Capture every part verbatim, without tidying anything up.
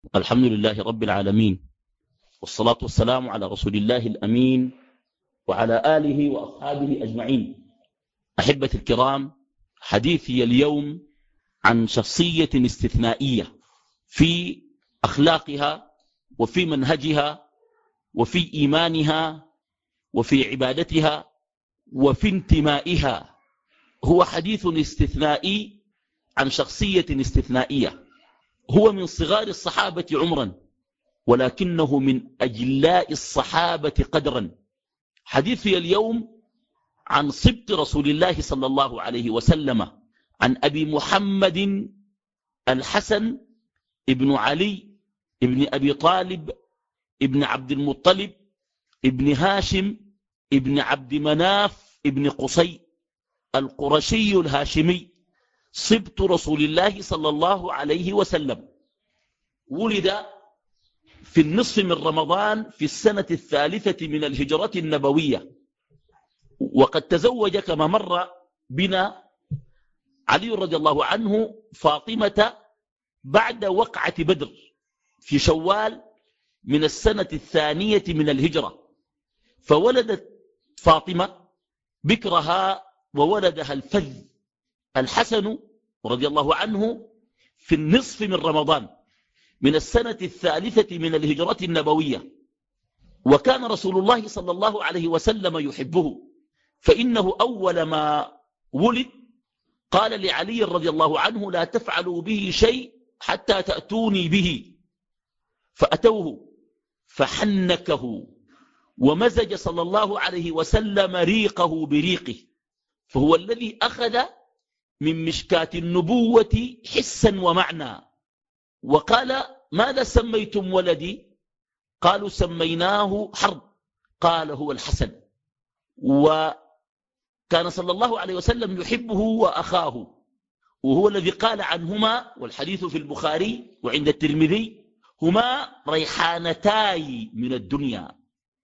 الحمد لله رب العالمين، والصلاة والسلام على رسول الله الأمين وعلى آله وأصحابه أجمعين. أحبتي الكرام، حديثي اليوم عن شخصية استثنائية في أخلاقها وفي منهجها وفي إيمانها وفي عبادتها وفي انتمائها. هو حديث استثنائي عن شخصية استثنائية. هو من صغار الصحابة عمرا، ولكنه من أجلاء الصحابة قدرا. حديثي اليوم عن صبت رسول الله صلى الله عليه وسلم، عن أبي محمد الحسن ابن علي ابن أبي طالب ابن عبد المطلب ابن هاشم ابن عبد مناف ابن قصي القرشي الهاشمي، صبت رسول الله صلى الله عليه وسلم. ولد في النصف من رمضان في السنة الثالثة من الهجرة النبوية، وقد تزوج كما مر بنا علي رضي الله عنه فاطمة بعد وقعة بدر في شوال من السنة الثانية من الهجرة، فولدت فاطمة بكرها وولدها الفذ الحسن رضي الله عنه في النصف من رمضان من السنة الثالثة من الهجرة النبوية. وكان رسول الله صلى الله عليه وسلم يحبه، فإنه أول ما ولد قال لعلي رضي الله عنه: لا تفعلوا به شيء حتى تأتوني به. فأتوه فحنكه ومزج صلى الله عليه وسلم ريقه بريقه، فهو الذي أخذ من مشكاة النبوة حسا ومعنى. وقال: ماذا سميتم ولدي؟ قالوا: سميناه حرب. قال: هو الحسن. وكان صلى الله عليه وسلم يحبه وأخاه، وهو الذي قال عنهما، والحديث في البخاري وعند الترمذي: هما ريحانتاي من الدنيا،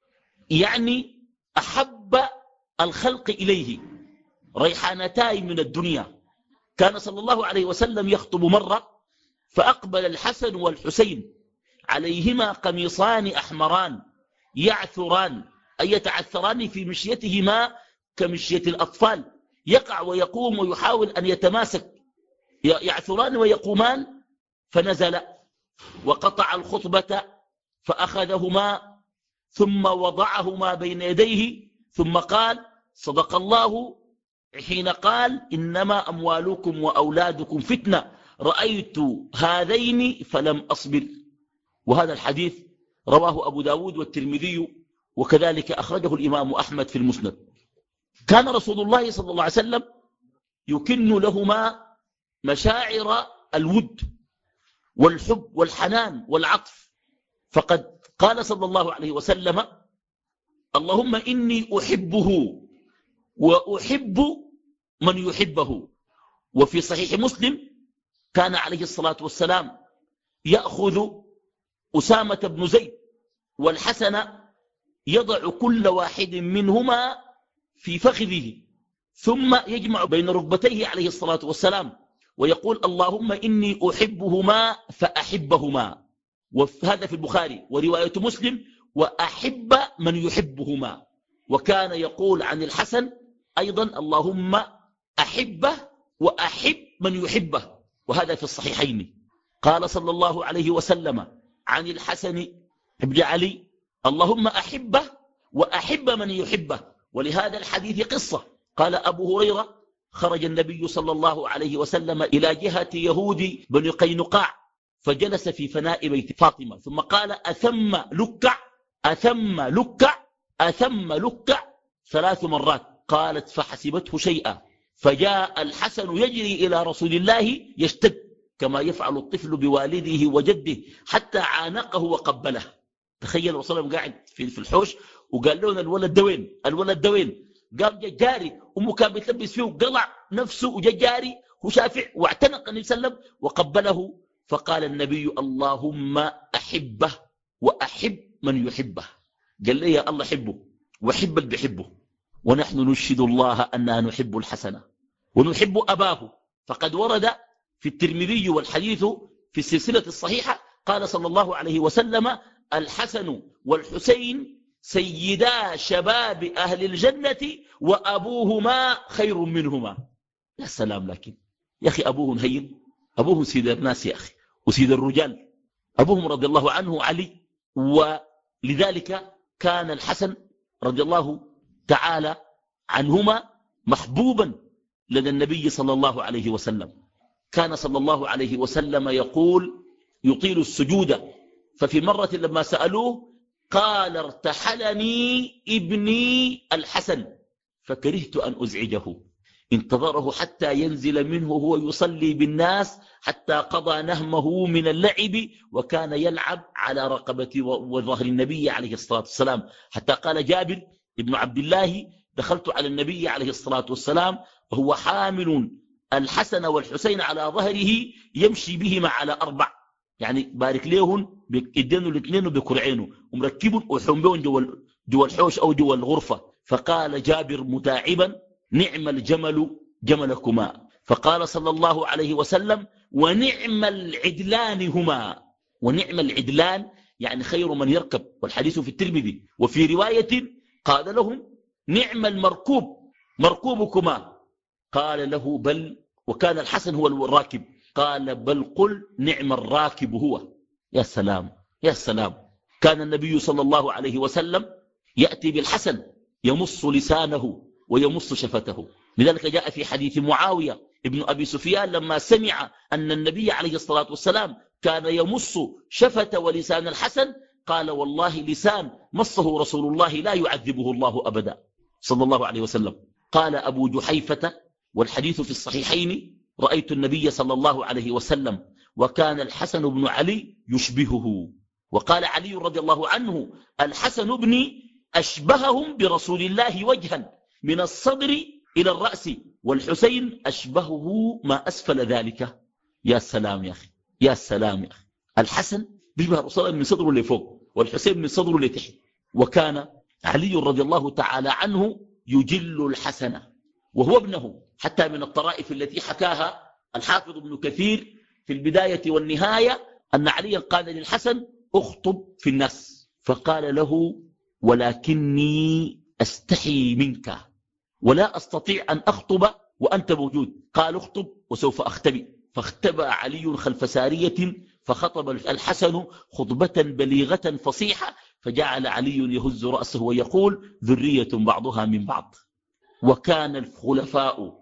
يعني أحب الخلق إليه، ريحانتاي من الدنيا. كان صلى الله عليه وسلم يخطب مرة، فأقبل الحسن والحسين عليهما قميصان أحمران يعثران، أي يتعثران في مشيتهما كمشية الأطفال، يقع ويقوم ويحاول أن يتماسك، يعثران ويقومان. فنزل وقطع الخطبة فأخذهما ثم وضعهما بين يديه، ثم قال: صدق الله حين قال: إنما أموالكم وأولادكم فتنة، رأيت هذين فلم أصبر. وهذا الحديث رواه أبو داود والترمذي، وكذلك أخرجه الإمام أحمد في المسند. كان رسول الله صلى الله عليه وسلم يكن لهما مشاعر الود والحب والحنان والعطف، فقد قال صلى الله عليه وسلم: اللهم إني أحبه وأحب من يحبه. وفي صحيح مسلم كان عليه الصلاة والسلام يأخذ أسامة بن زيد والحسن، يضع كل واحد منهما في فخذه، ثم يجمع بين ركبتيه عليه الصلاة والسلام ويقول: اللهم إني أحبهما فأحبهما. وهذا في البخاري. ورواية مسلم: وأحب من يحبهما. وكان يقول عن الحسن أيضا: اللهم أحبه وأحب من يحبه. وهذا في الصحيحين. قال صلى الله عليه وسلم عن الحسن بن علي: اللهم أحبه وأحب من يحبه. ولهذا الحديث قصة. قال أبو هريرة: خرج النبي صلى الله عليه وسلم إلى جهة يهود بني قينقاع، فجلس في فناء بيت فاطمة، ثم قال: أثم لكع أثم لكع أثم لكع ثلاث مرات. قالت: فحسبته شيئا، فجاء الحسن يجري إلى رسول الله يشتد كما يفعل الطفل بوالده وجده، حتى عانقه وقبله. تخيل رسول الله قاعد في الحوش وقال لنا: الولد دوين الولد دوين. قام جا جاري، أمه كان بتلبس فيه، وقلع نفسه وجا جاري وشافع واعتنق النبي صلى الله عليه وسلم وقبله. فقال النبي: اللهم أحبه وأحب من يحبه. قال لي: يا الله حبه وحب اللي بيحبه. ونحن نشهد الله أننا نحب الحسن ونحب أباه. فقد ورد في الترمذي والحديث في السلسلة الصحيحة قال صلى الله عليه وسلم: الحسن والحسين سيدا شباب أهل الجنة وأبوهما خير منهما. يا سلام. لكن يا أخي أبوهم هين، أبوهم سيد الناس يا أخي وسيد الرجال، أبوهم رضي الله عنه علي. ولذلك كان الحسن رضي الله تعالى عنهما محبوبا لدى النبي صلى الله عليه وسلم. كان صلى الله عليه وسلم يقول يطيل السجود، ففي مرة لما سألوه قال: ارتحلني ابني الحسن فكرهت أن أزعجه، انتظره حتى ينزل منه هو يصلي بالناس حتى قضى نهمه من اللعب، وكان يلعب على رقبة وظهر النبي عليه الصلاة والسلام، حتى قال جابر ابن عبد الله: دخلت على النبي عليه الصلاة والسلام وهو حامل الحسن والحسين على ظهره يمشي بهما على أربع، يعني بارك ليهن بيدينه الاثنين وبكرعينه ومركبون وحمبون جوا جوا الحوش أو جوا الغرفة. فقال جابر متاعبا: نعم الجمل جملكما. فقال صلى الله عليه وسلم: ونعم العدلان هما. ونعم العدلان يعني خير من يركب، والحديث في الترمذي. وفي رواية قال لهم: نعم المركوب مركوبكما. قال له: بل، وكان الحسن هو الراكب، قال: بل قل نعم الراكب هو. يا سلام يا سلام. كان النبي صلى الله عليه وسلم يأتي بالحسن يمص لسانه ويمص شفته. لذلك جاء في حديث معاوية ابن أبي سفيان لما سمع أن النبي عليه الصلاة والسلام كان يمص شفة ولسان الحسن قال: والله لسان مصه رسول الله لا يعذبه الله أبدا صلى الله عليه وسلم. قال أبو جحيفة والحديث في الصحيحين: رأيت النبي صلى الله عليه وسلم وكان الحسن بن علي يشبهه. وقال علي رضي الله عنه: الحسن بن أشبههم برسول الله وجها من الصدر إلى الرأس، والحسين أشبهه ما أسفل ذلك. يا سلام يا أخي يا سلام يا أخي. الحسن بيشبه الرسول من صدره لفوق والحسين من صدره لتحت. وكان علي رضي الله تعالى عنه يجل الحسن وهو ابنه، حتى من الطرائف التي حكاها الحافظ ابن كثير في البداية والنهاية أن عليا قال للحسن: اخطب في الناس، فقال له: ولكني أستحي منك ولا أستطيع أن أخطب وأنت موجود. قال: اخطب وسوف أختبئ. فاختبأ علي خلف سارية فخطب الحسن خطبة بليغة فصيحة، فجعل علي يهز رأسه ويقول: ذرية بعضها من بعض. وكان الخلفاء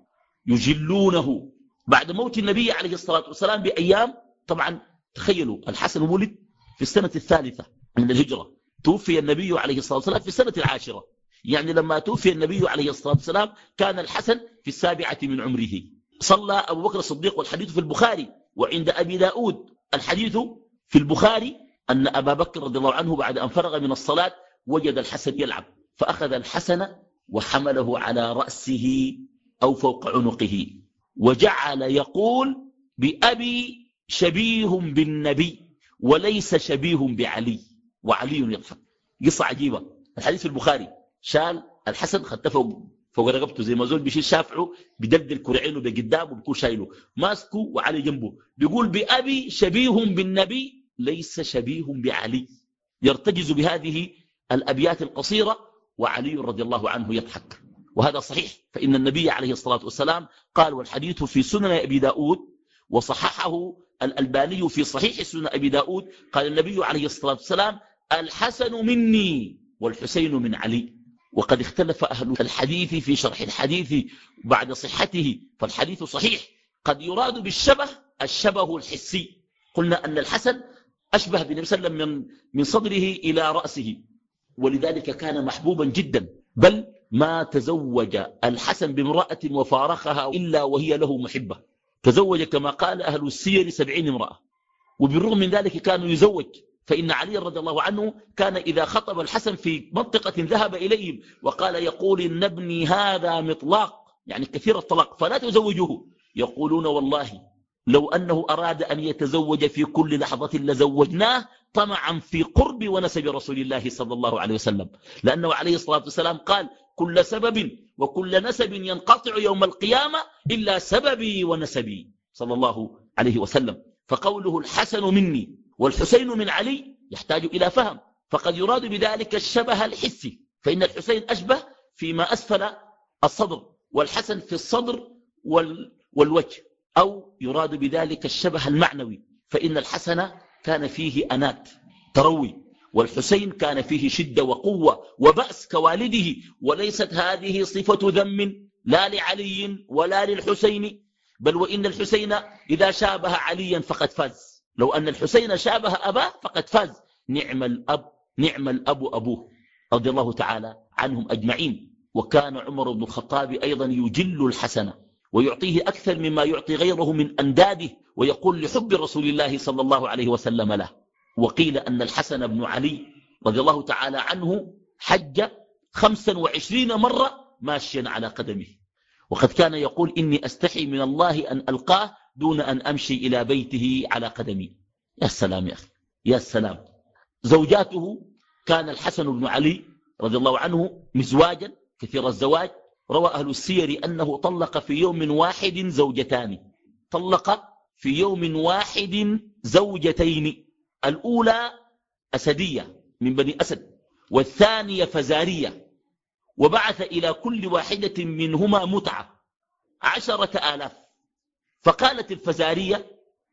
يجلونه بعد موت النبي عليه الصلاة والسلام بأيام. طبعا تخيلوا الحسن ولد في السنة الثالثة من الهجرة، توفي النبي عليه الصلاة والسلام في السنة العاشرة، يعني لما توفي النبي عليه الصلاة والسلام كان الحسن في السابعة من عمره. صلى أبو بكر الصديق، والحديث في البخاري وعند أبي داود الحديث في البخاري أن أبا بكر رضي الله عنه بعد أن فرغ من الصلاة وجد الحسن يلعب، فأخذ الحسن وحمله على رأسه أو فوق عنقه وجعل يقول: بأبي شبيه بالنبي وليس شبيه بعلي. وعلي يضحك. قصة عجيبة. الحديث في البخاري شال الحسن خدته فوق فوق رقبته زي ما زول بيشيل شافعه بدلدل كرعينه بقدام وبيكون شايله ماسكه وعلي جنبه، بيقول: بأبي شبيه بالنبي ليس شبيه بعلي. يرتجز بهذه الأبيات القصيرة وعلي رضي الله عنه يضحك. وهذا صحيح، فإن النبي عليه الصلاة والسلام قال، والحديث في سنن أبي داود وصححه الألباني في صحيح سنن أبي داود، قال النبي عليه الصلاة والسلام: الحسن مني والحسين من علي. وقد اختلف أهل الحديث في شرح الحديث بعد صحته، فالحديث صحيح. قد يراد بالشبه الشبه الحسي. قلنا أن الحسن أشبه بالنبي صلى الله عليه وسلم من, من صدره إلى رأسه، ولذلك كان محبوبا جدا. بل ما تزوج الحسن بامرأة وفارقها إلا وهي له محبة، تزوج كما قال أهل السير سبعين امرأة، وبالرغم من ذلك كانوا يزوج. فإن علي رضي الله عنه كان إذا خطب الحسن في منطقة ذهب إليهم وقال: يقول إن ابني هذا مطلاق، يعني كثير الطلاق، فلا تزوجوه. يقولون: والله لو أنه أراد أن يتزوج في كل لحظة لزوجناه، طمعا في قرب ونسب رسول الله صلى الله عليه وسلم، لأنه عليه الصلاة والسلام قال: كل سبب وكل نسب ينقطع يوم القيامة إلا سببي ونسبي صلى الله عليه وسلم. فقوله الحسن مني والحسين من علي يحتاج إلى فهم، فقد يراد بذلك الشبه الحسي، فإن الحسين أشبه فيما أسفل الصدر، والحسن في الصدر والوجه، أو يراد بذلك الشبه المعنوي، فإن الحسن كان فيه أنات تروي، والحسين كان فيه شدة وقوة وبأس كوالده، وليست هذه صفة ذم لا لعلي ولا للحسين، بل وإن الحسين إذا شابه عليا فقد فاز، لو أن الحسين شابه أباه فقد فاز. نعم الأب نعم الأب أبوه رضي الله تعالى عنهم أجمعين. وكان عمر بن الخطاب أيضا يجل الحسن ويعطيه أكثر مما يعطي غيره من أنداده، ويقول لحب رسول الله صلى الله عليه وسلم له. وقيل أن الحسن بن علي رضي الله تعالى عنه حج خمسا وعشرين مرة ماشيا على قدمه، وقد كان يقول إني أستحي من الله أن ألقاه دون أن أمشي إلى بيته على قدمي. يا سلام يا أخي، يا سلام. زوجاته كان الحسن بن علي رضي الله عنه مزواجا كثير الزواج، روى أهل السير أنه طلق في يوم واحد زوجتان، طلق في يوم واحد زوجتين، الأولى أسدية من بني أسد، والثانية فزارية، وبعث إلى كل واحدة منهما متعة عشرة آلاف. فقالت الفزارية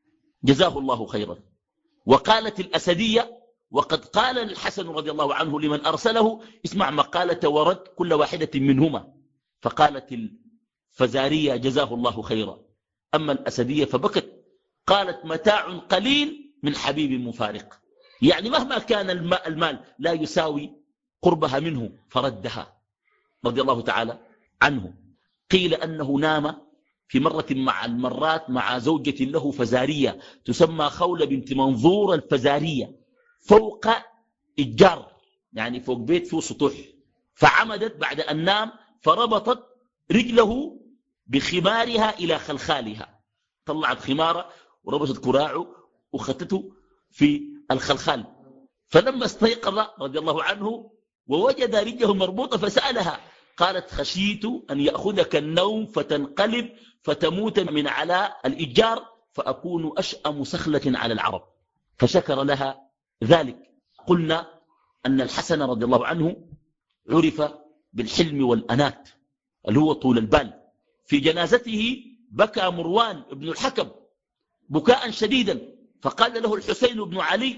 جزاه الله خيرا، وقالت الأسدية، وقد قال الحسن رضي الله عنه لمن أرسله اسمع مقالة ورد كل واحدة منهما، فقالت الفزارية جزاه الله خيرا، أما الأسدية فبكت، قالت متاع قليل من حبيب مفارق، يعني مهما كان المال لا يساوي قربها منه، فردها رضي الله تعالى عنه. قيل أنه نام في مرة مع المرات مع زوجة له فزارية تسمى خولة بنت منظور الفزارية فوق الجار، يعني فوق بيت فيه سطوح، فعمدت بعد أن نام فربطت رجله بخمارها إلى خلخالها، طلعت خمارة وربطت كراعه وخطته في الخلخال، فلما استيقظ رضي الله عنه ووجد رجله مربوطة فسألها، قالت خشيت أن يأخذك النوم فتنقلب فتموت من على الإجار فأكون أشأم سخلة على العرب، فشكر لها ذلك. قلنا أن الحسن رضي الله عنه عرف بالحلم والأنات اللي هو طول البال. في جنازته بكى مروان بن الحكم بكاء شديدا، فقال له الحسين بن علي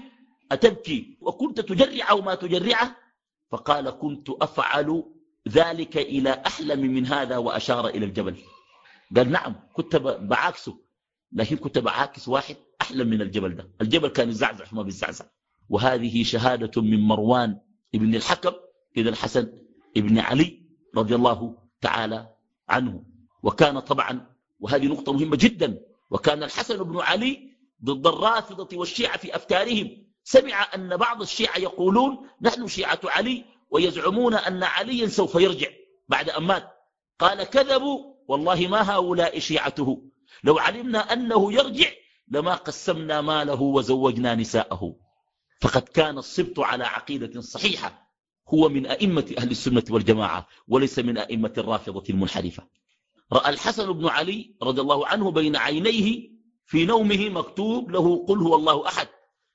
أتبكي وكنت تجرعه ما تجرعه؟ فقال كنت أفعل ذلك إلى أحلم من هذا، وأشار إلى الجبل. قال نعم كنت بعاكسه، لكن كنت بعاكس واحد أحلم من الجبل ده، الجبل كان يزعزع ما بيزعزع. وهذه شهادة من مروان ابن الحكم إذا الحسن ابن علي رضي الله تعالى عنه. وكان طبعا، وهذه نقطة مهمة جدا، وكان الحسن بن علي ضد الرافضة والشيعة في أفكارهم. سمع أن بعض الشيعة يقولون نحن شيعة علي، ويزعمون أن عليا سوف يرجع بعد أن مات. قال كذبوا والله ما هؤلاء شيعته، لو علمنا أنه يرجع لما قسمنا ماله وزوجنا نساءه. فقد كان السبط على عقيدة صحيحة، هو من أئمة أهل السنة والجماعة وليس من أئمة الرافضة المنحرفة. رأى الحسن بن علي رضي الله عنه بين عينيه في نومه مكتوب له قل هو الله أحد،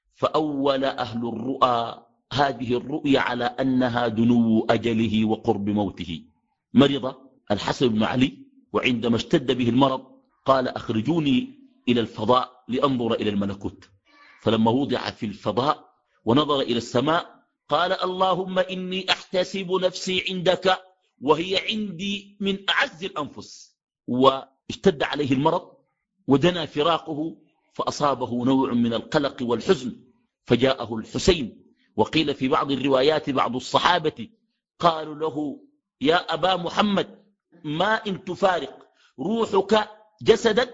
فأول أهل الرؤى هذه الرؤيا على أنها دنو أجله وقرب موته. مرض الحسن بن علي، وعندما اشتد به المرض قال أخرجوني إلى الفضاء لأنظر إلى الملكوت. فلما وضع في الفضاء ونظر إلى السماء قال اللهم إني أحتسب نفسي عندك وهي عندي من أعز الأنفس. واشتد عليه المرض ودنا فراقه، فأصابه نوع من القلق والحزن، فجاءه الحسين. وقيل في بعض الروايات بعض الصحابة قالوا له يا أبا محمد ما إن تفارق روحك جسدك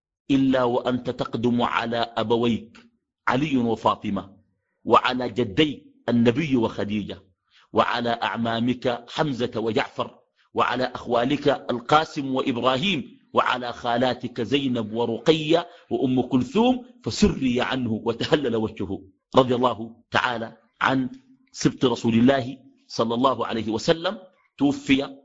إلا وأنت تقدم على أبويك علي وفاطمة، وعلى جدي النبي وخديجة، وعلى أعمامك حمزة وجعفر، وعلى أخوالك القاسم وإبراهيم، وعلى خالاتك زينب ورقية وأم كلثوم، فسري عنه وتهلل وجهه رضي الله تعالى عن سبط رسول الله صلى الله عليه وسلم. توفي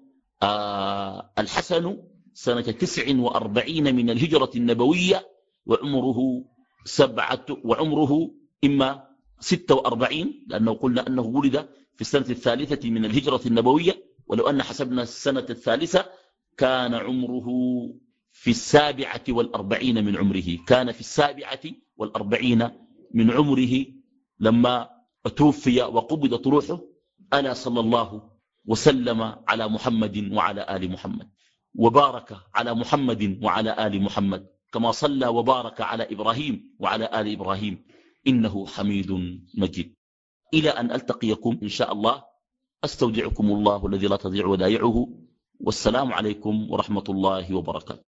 آه الحسن سنة تسع وأربعين من الهجرة النبوية، وعمره سبعة وعمره إما ستة وأربعين لأنه قلنا أنه ولد في السنة الثالثة من الهجرة النبوية، ولو أن حسبنا السنة الثالثة كان عمره في السابعة والأربعين من عمره، كان في السابعة والأربعين من عمره لما توفي وقبضت روحه. ألا صلى الله وسلم على محمد وعلى آل محمد، وبارك على محمد وعلى آل محمد كما صلى وبارك على إبراهيم وعلى آل إبراهيم إنه حميد مجيد. إلى أن ألتقيكم إن شاء الله، أستودعكم الله الذي لا تضيع ودائعه، والسلام عليكم ورحمة الله وبركاته.